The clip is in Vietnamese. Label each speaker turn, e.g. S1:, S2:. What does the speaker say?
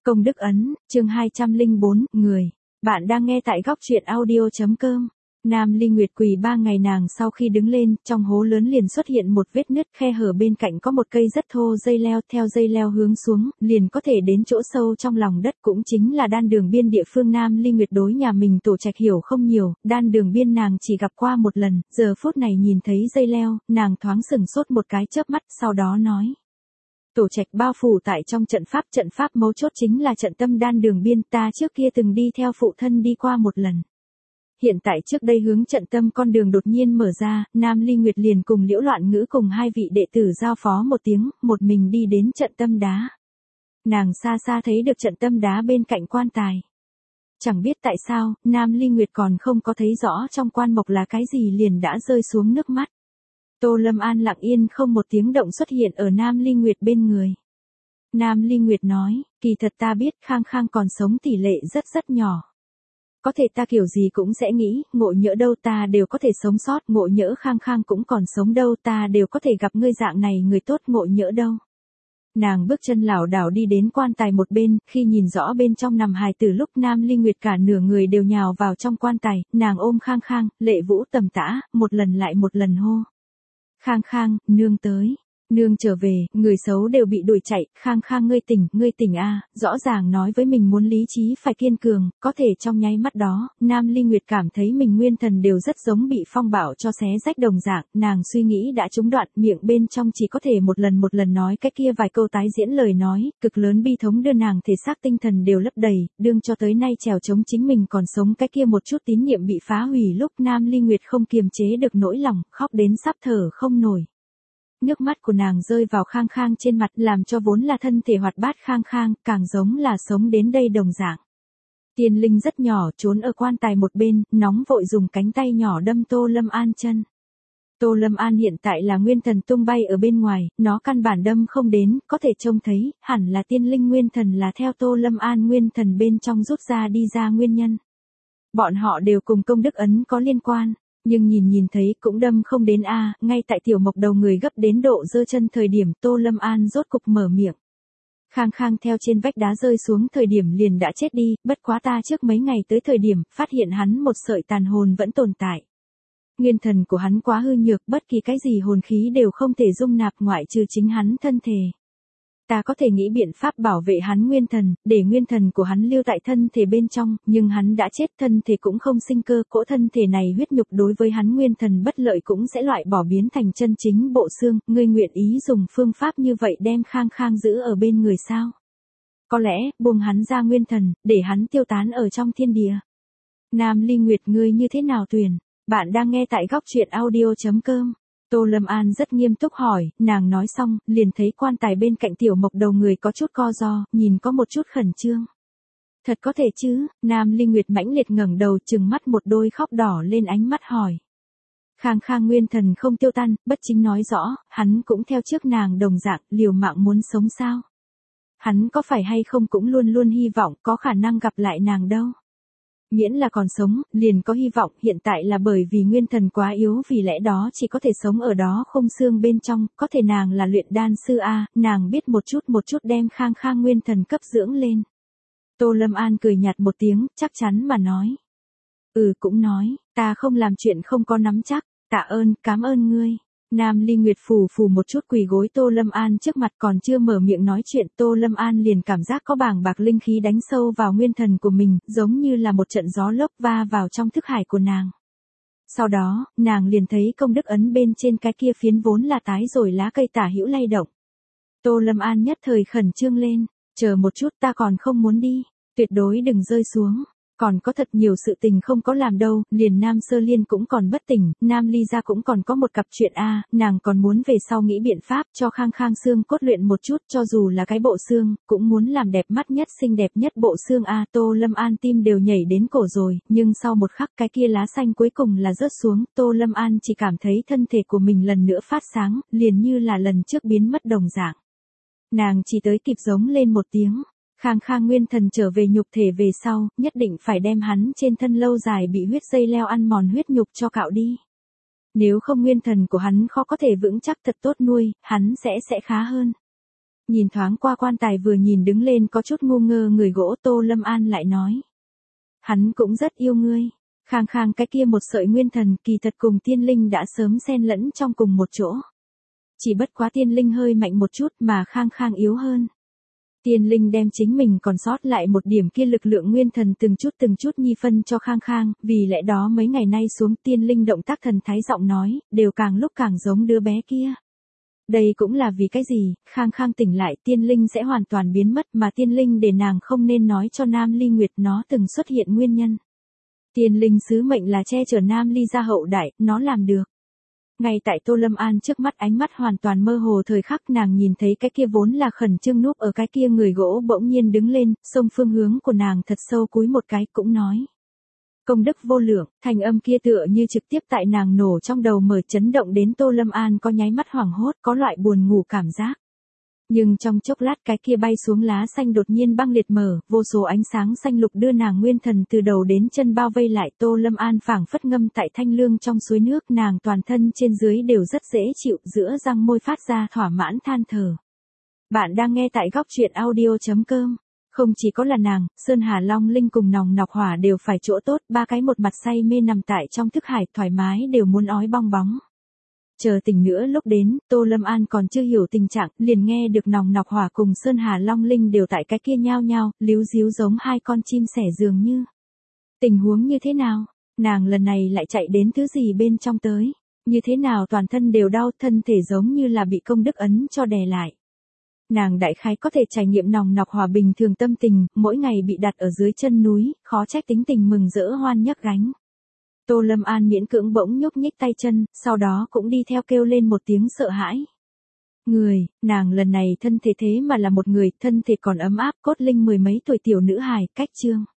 S1: Công đức ấn, chương 204, người. Bạn đang nghe tại góc truyện audio.com. Nam Ly Nguyệt quỳ 3 ngày nàng sau khi đứng lên, trong hố lớn liền xuất hiện một vết nứt, khe hở bên cạnh có một cây rất thô dây leo, theo dây leo hướng xuống, liền có thể đến chỗ sâu trong lòng đất, cũng chính là đan đường biên địa phương. Nam Ly Nguyệt đối nhà mình tổ trạch hiểu không nhiều, đan đường biên nàng chỉ gặp qua một lần, giờ phút này nhìn thấy dây leo, nàng thoáng sừng sốt một cái chớp mắt, sau đó nói. Tổ trạch bao phủ tại trong trận pháp mấu chốt chính là trận tâm đan đường biên, ta trước kia từng đi theo phụ thân đi qua một lần. Hiện tại trước đây hướng trận tâm con đường đột nhiên mở ra, Nam Ly Nguyệt liền cùng Liễu Loạn Ngữ cùng hai vị đệ tử giao phó một tiếng, một mình đi đến trận tâm đá. Nàng xa xa thấy được trận tâm đá bên cạnh quan tài. Chẳng biết tại sao, Nam Ly Nguyệt còn không có thấy rõ trong quan mộc là cái gì liền đã rơi xuống nước mắt. Tô Lâm An lặng yên không một tiếng động xuất hiện ở Nam Ly Nguyệt bên người. Nam Ly Nguyệt nói, kỳ thật ta biết Khang Khang còn sống tỷ lệ rất nhỏ. Có thể ta kiểu gì cũng sẽ nghĩ, ngộ nhỡ đâu ta đều có thể sống sót, ngộ nhỡ Khang Khang cũng còn sống đâu ta đều có thể gặp ngươi dạng này người tốt, ngộ nhỡ đâu. Nàng bước chân lảo đảo đi đến quan tài một bên, khi nhìn rõ bên trong nằm hài tử lúc Nam Ly Nguyệt cả nửa người đều nhào vào trong quan tài, nàng ôm Khang Khang, lệ vũ tầm tã, một lần lại một lần hô. Khang Khang, nương tới. Nương trở về, người xấu đều bị đuổi chạy, Khang Khang ngươi tỉnh a, rõ ràng nói với mình muốn lý trí phải kiên cường, có thể trong nháy mắt đó, Nam Ly Nguyệt cảm thấy mình nguyên thần đều rất giống bị phong bạo cho xé rách đồng dạng, nàng suy nghĩ đã trúng đoạn, miệng bên trong chỉ có thể một lần nói cái kia vài câu tái diễn lời nói, cực lớn bi thống đưa nàng thể xác tinh thần đều lấp đầy, đương cho tới nay trèo chống chính mình còn sống cái kia một chút tín niệm bị phá hủy lúc Nam Ly Nguyệt không kiềm chế được nỗi lòng, khóc đến sắp thở không nổi. Nước mắt của nàng rơi vào Khang Khang trên mặt làm cho vốn là thân thể hoạt bát Khang Khang, càng giống là sống đến đây đồng dạng. Tiên linh rất nhỏ trốn ở quan tài một bên, nóng vội dùng cánh tay nhỏ đâm Tô Lâm An chân. Tô Lâm An hiện tại là nguyên thần tung bay ở bên ngoài, nó căn bản đâm không đến, có thể trông thấy, hẳn là tiên linh nguyên thần là theo Tô Lâm An nguyên thần bên trong rút ra đi ra nguyên nhân. Bọn họ đều cùng công đức ấn có liên quan. Nhưng nhìn thấy cũng đâm không đến a, ngay tại tiểu mộc đầu người gấp đến độ giơ chân thời điểm Tô Lâm An rốt cục mở miệng. Khang Khang theo trên vách đá rơi xuống thời điểm liền đã chết đi, bất quá ta trước mấy ngày tới thời điểm, phát hiện hắn một sợi tàn hồn vẫn tồn tại. Nguyên thần của hắn quá hư nhược, bất kỳ cái gì hồn khí đều không thể dung nạp ngoại trừ chính hắn thân thể. Ta có thể nghĩ biện pháp bảo vệ hắn nguyên thần, để nguyên thần của hắn lưu tại thân thể bên trong, nhưng hắn đã chết, thân thể cũng không sinh cơ, cỗ thân thể này huyết nhục đối với hắn nguyên thần bất lợi cũng sẽ loại bỏ biến thành chân chính bộ xương, ngươi nguyện ý dùng phương pháp như vậy đem Khang Khang giữ ở bên người sao? Có lẽ, buông hắn ra nguyên thần, để hắn tiêu tán ở trong thiên địa. Nam Ly Nguyệt ngươi như thế nào tuyển? Bạn đang nghe tại góc truyện audio.com. Tô Lâm An rất nghiêm túc hỏi, nàng nói xong, liền thấy quan tài bên cạnh tiểu mộc đầu người có chút co ro, nhìn có một chút khẩn trương. Thật có thể chứ, Nam Ly Nguyệt mãnh liệt ngẩng đầu trừng mắt một đôi khóc đỏ lên ánh mắt hỏi. Khang Khang nguyên thần không tiêu tan, bất chính nói rõ, hắn cũng theo trước nàng đồng dạng, liều mạng muốn sống sao. Hắn có phải hay không cũng luôn hy vọng có khả năng gặp lại nàng đâu. Miễn là còn sống, liền có hy vọng, hiện tại là bởi vì nguyên thần quá yếu vì lẽ đó chỉ có thể sống ở đó không xương bên trong, có thể nàng là luyện đan sư a, nàng biết một chút đem Khang Khang nguyên thần cấp dưỡng lên. Tô Lâm An cười nhạt một tiếng, chắc chắn mà nói. Cũng nói, ta không làm chuyện không có nắm chắc, cảm ơn ngươi. Nam Ly Nguyệt phù một chút quỳ gối Tô Lâm An trước mặt còn chưa mở miệng nói chuyện, Tô Lâm An liền cảm giác có bàng bạc linh khí đánh sâu vào nguyên thần của mình, giống như là một trận gió lốc va vào trong thức hải của nàng. Sau đó, nàng liền thấy công đức ấn bên trên cái kia phiến vốn là tái rồi lá cây tả hữu lay động. Tô Lâm An nhất thời khẩn trương lên, chờ một chút ta còn không muốn đi, tuyệt đối đừng rơi xuống. Còn có thật nhiều sự tình không có làm đâu, liền Nam Sơ Liên cũng còn bất tỉnh, Nam Ly gia cũng còn có một cặp chuyện a, nàng còn muốn về sau nghĩ biện pháp cho Khang Khang xương cốt luyện một chút, cho dù là cái bộ xương, cũng muốn làm đẹp mắt nhất xinh đẹp nhất bộ xương a. Tô Lâm An tim đều nhảy đến cổ rồi, nhưng sau một khắc cái kia lá xanh cuối cùng là rớt xuống, Tô Lâm An chỉ cảm thấy thân thể của mình lần nữa phát sáng, liền như là lần trước biến mất đồng dạng. Nàng chỉ tới kịp giống lên một tiếng. Khang Khang nguyên thần trở về nhục thể về sau, nhất định phải đem hắn trên thân lâu dài bị huyết dây leo ăn mòn huyết nhục cho cạo đi. Nếu không nguyên thần của hắn khó có thể vững chắc thật tốt nuôi, hắn sẽ khá hơn. Nhìn thoáng qua quan tài vừa nhìn đứng lên có chút ngu ngơ người gỗ, Tô Lâm An lại nói. Hắn cũng rất yêu ngươi. Khang Khang cái kia một sợi nguyên thần kỳ thật cùng tiên linh đã sớm xen lẫn trong cùng một chỗ. Chỉ bất quá tiên linh hơi mạnh một chút mà Khang Khang yếu hơn. Tiên linh đem chính mình còn sót lại một điểm kia lực lượng nguyên thần từng chút nhi phân cho Khang Khang, vì lẽ đó mấy ngày nay xuống tiên linh động tác thần thái giọng nói, đều càng lúc càng giống đứa bé kia. Đây cũng là vì cái gì, Khang Khang tỉnh lại tiên linh sẽ hoàn toàn biến mất mà tiên linh để nàng không nên nói cho Nam Ly Nguyệt nó từng xuất hiện nguyên nhân. Tiên linh sứ mệnh là che chở Nam Ly gia hậu đại, nó làm được. Ngay tại Tô Lâm An trước mắt ánh mắt hoàn toàn mơ hồ thời khắc nàng nhìn thấy cái kia vốn là khẩn trương núp ở cái kia người gỗ bỗng nhiên đứng lên, xông phương hướng của nàng thật sâu cúi một cái cũng nói. Công đức vô lượng, thanh âm kia tựa như trực tiếp tại nàng nổ trong đầu mở chấn động đến Tô Lâm An có nháy mắt hoảng hốt có loại buồn ngủ cảm giác. Nhưng trong chốc lát cái kia bay xuống lá xanh đột nhiên băng liệt mở, vô số ánh sáng xanh lục đưa nàng nguyên thần từ đầu đến chân bao vây lại. Tô Lâm An phảng phất ngâm tại thanh lương trong suối nước, nàng toàn thân trên dưới đều rất dễ chịu, giữa răng môi phát ra thỏa mãn than thở. Bạn đang nghe tại góc truyện audio.com. Không chỉ có là nàng, Sơn Hà Long Linh cùng Nòng Nọc Hỏa đều phải chỗ tốt, ba cái một mặt say mê nằm tại trong thức hải thoải mái đều muốn ói bong bóng. Chờ tỉnh nữa lúc đến, Tô Lâm An còn chưa hiểu tình trạng, liền nghe được Nòng Nọc Hỏa cùng Sơn Hà Long Linh đều tại cái kia nhao nhao, líu díu giống hai con chim sẻ dường như. Tình huống như thế nào? Nàng lần này lại chạy đến thứ gì bên trong tới? Như thế nào toàn thân đều đau, thân thể giống như là bị công đức ấn cho đè lại. Nàng đại khái có thể trải nghiệm Nòng Nọc Hỏa bình thường tâm tình, mỗi ngày bị đặt ở dưới chân núi, khó trách tính tình mừng rỡ hoan nhấc gánh. Tô Lâm An miễn cưỡng bỗng nhúc nhích tay chân, sau đó cũng đi theo kêu lên một tiếng sợ hãi. Nàng lần này thân thể thế mà là một người, thân thể còn ấm áp, cốt linh mười mấy tuổi tiểu nữ hài, cách chương.